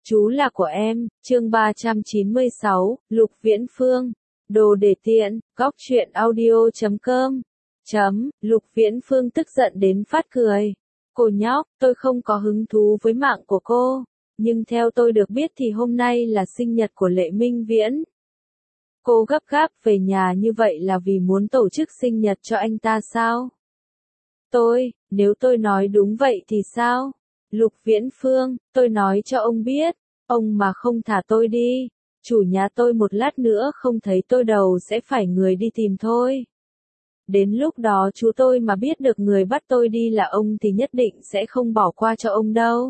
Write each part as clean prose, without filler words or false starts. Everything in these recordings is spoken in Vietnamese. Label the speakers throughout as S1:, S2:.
S1: Chú là của em, chương 396, Lục Viễn Phương. Đồ để tiện, góc truyện audio.com. Lục Viễn Phương tức giận đến phát cười. Cô nhóc, tôi không có hứng thú với mạng của cô. Nhưng theo tôi được biết thì hôm nay là sinh nhật của Lệ Minh Viễn. Cô gấp gáp về nhà như vậy là vì muốn tổ chức sinh nhật cho anh ta sao? Nếu tôi nói đúng vậy thì sao? Lục Viễn Phương, tôi nói cho ông biết, ông mà không thả tôi đi, chủ nhà tôi một lát nữa không thấy tôi đầu sẽ phải người đi tìm thôi. Đến lúc đó chú tôi mà biết được người bắt tôi đi là ông thì nhất định sẽ không bỏ qua cho ông đâu.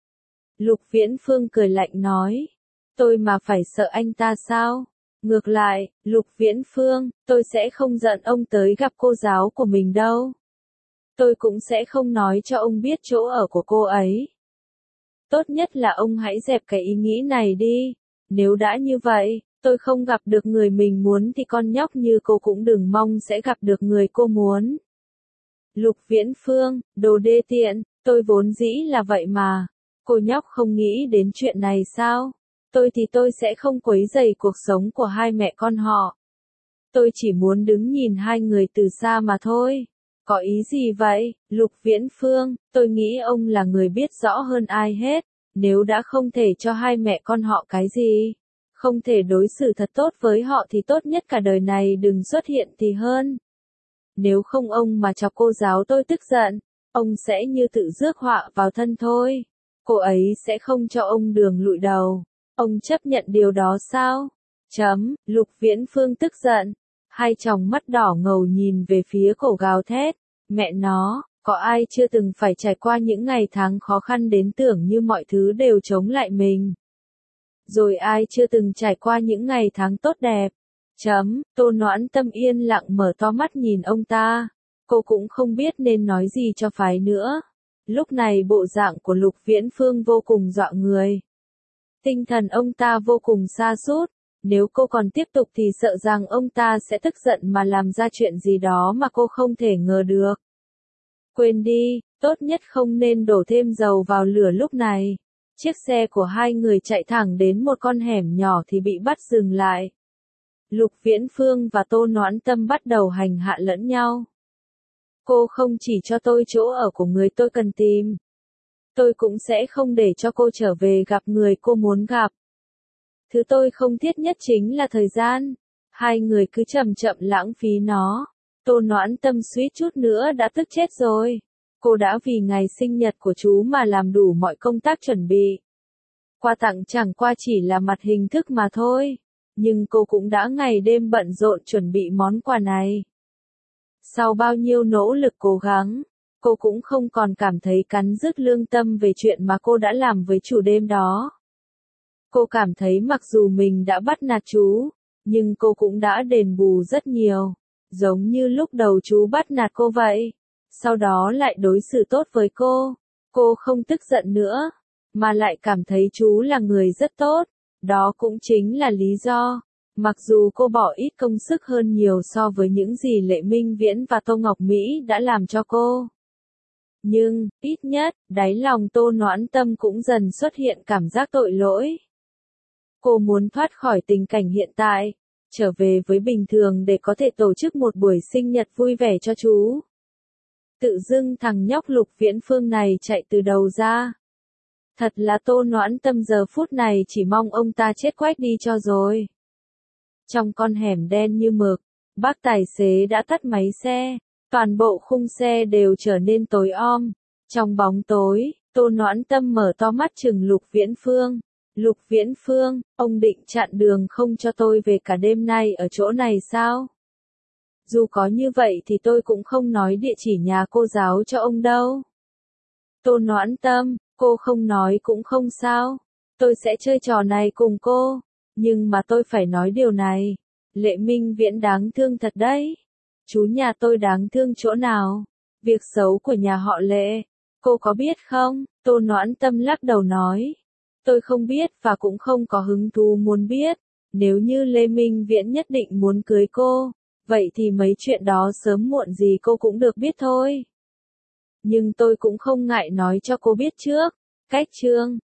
S1: Lục Viễn Phương cười lạnh nói, tôi mà phải sợ anh ta sao? Ngược lại, Lục Viễn Phương, tôi sẽ không giận ông tới gặp cô giáo của mình đâu. Tôi cũng sẽ không nói cho ông biết chỗ ở của cô ấy. Tốt nhất là ông hãy dẹp cái ý nghĩ này đi. Nếu đã như vậy, tôi không gặp được người mình muốn thì con nhóc như cô cũng đừng mong sẽ gặp được người cô muốn. Lục Viễn Phương, đồ đê tiện, tôi vốn dĩ là vậy mà. Cô nhóc không nghĩ đến chuyện này sao? Tôi sẽ không quấy rầy cuộc sống của hai mẹ con họ. Tôi chỉ muốn đứng nhìn hai người từ xa mà thôi. Có ý gì vậy, Lục Viễn Phương, tôi nghĩ ông là người biết rõ hơn ai hết, nếu đã không thể cho hai mẹ con họ cái gì, không thể đối xử thật tốt với họ thì tốt nhất cả đời này đừng xuất hiện thì hơn. Nếu không ông mà chọc cô giáo tôi tức giận, ông sẽ như tự rước họa vào thân thôi. Cô ấy sẽ không cho ông đường lụi đầu. Ông chấp nhận điều đó sao? Lục Viễn Phương tức giận. Hai tròng mắt đỏ ngầu nhìn về phía cổ gào thét. Mẹ nó, có ai chưa từng phải trải qua những ngày tháng khó khăn đến tưởng như mọi thứ đều chống lại mình? Rồi ai chưa từng trải qua những ngày tháng tốt đẹp? Tô Noãn Tâm yên lặng mở to mắt nhìn ông ta. Cô cũng không biết nên nói gì cho phải nữa. Lúc này bộ dạng của Lục Viễn Phương vô cùng dọa người. Tinh thần ông ta vô cùng sa sút. Nếu cô còn tiếp tục thì sợ rằng ông ta sẽ tức giận mà làm ra chuyện gì đó mà cô không thể ngờ được. Quên đi, tốt nhất không nên đổ thêm dầu vào lửa lúc này. Chiếc xe của hai người chạy thẳng đến một con hẻm nhỏ thì bị bắt dừng lại. Lục Viễn Phương và Tô Noãn Tâm bắt đầu hành hạ lẫn nhau. Cô không chỉ cho tôi chỗ ở của người tôi cần tìm. Tôi cũng sẽ không để cho cô trở về gặp người cô muốn gặp. Thứ tôi không thiết nhất chính là thời gian. Hai người cứ chậm chậm lãng phí nó. Tô Noãn Tâm suýt chút nữa đã tức chết rồi. Cô đã vì ngày sinh nhật của chú mà làm đủ mọi công tác chuẩn bị. Quà tặng chẳng qua chỉ là mặt hình thức mà thôi. Nhưng cô cũng đã ngày đêm bận rộn chuẩn bị món quà này. Sau bao nhiêu nỗ lực cố gắng, cô cũng không còn cảm thấy cắn rứt lương tâm về chuyện mà cô đã làm với chủ đêm đó. Cô cảm thấy mặc dù mình đã bắt nạt chú, nhưng cô cũng đã đền bù rất nhiều. Giống như lúc đầu chú bắt nạt cô vậy. Sau đó lại đối xử tốt với cô. Cô không tức giận nữa, mà lại cảm thấy chú là người rất tốt. Đó cũng chính là lý do. Mặc dù cô bỏ ít công sức hơn nhiều so với những gì Lệ Minh Viễn và Tô Ngọc Mỹ đã làm cho cô. Nhưng, ít nhất, đáy lòng Tô Noãn Tâm cũng dần xuất hiện cảm giác tội lỗi. Cô muốn thoát khỏi tình cảnh hiện tại, trở về với bình thường để có thể tổ chức một buổi sinh nhật vui vẻ cho chú. Tự dưng thằng nhóc Lục Viễn Phương này chạy từ đầu ra. Thật là Tô Noãn Tâm giờ phút này chỉ mong ông ta chết quách đi cho rồi. Trong con hẻm đen như mực, bác tài xế đã tắt máy xe, toàn bộ khung xe đều trở nên tối om. Trong bóng tối, Tô Noãn Tâm mở to mắt trừng Lục Viễn Phương. Lục Viễn Phương, ông định chặn đường không cho tôi về cả đêm nay ở chỗ này sao? Dù có như vậy thì tôi cũng không nói địa chỉ nhà cô giáo cho ông đâu. Tô Noãn Tâm, cô không nói cũng không sao. Tôi sẽ chơi trò này cùng cô. Nhưng mà tôi phải nói điều này. Lệ Minh Viễn đáng thương thật đấy. Chú nhà tôi đáng thương chỗ nào? Việc xấu của nhà họ Lệ. Cô có biết không? Tô Noãn Tâm lắc đầu nói. Tôi không biết và cũng không có hứng thú muốn biết. Nếu như Lê Minh Viễn nhất định muốn cưới cô, vậy thì mấy chuyện đó sớm muộn gì cô cũng được biết thôi. Nhưng tôi cũng không ngại nói cho cô biết trước. Cách chương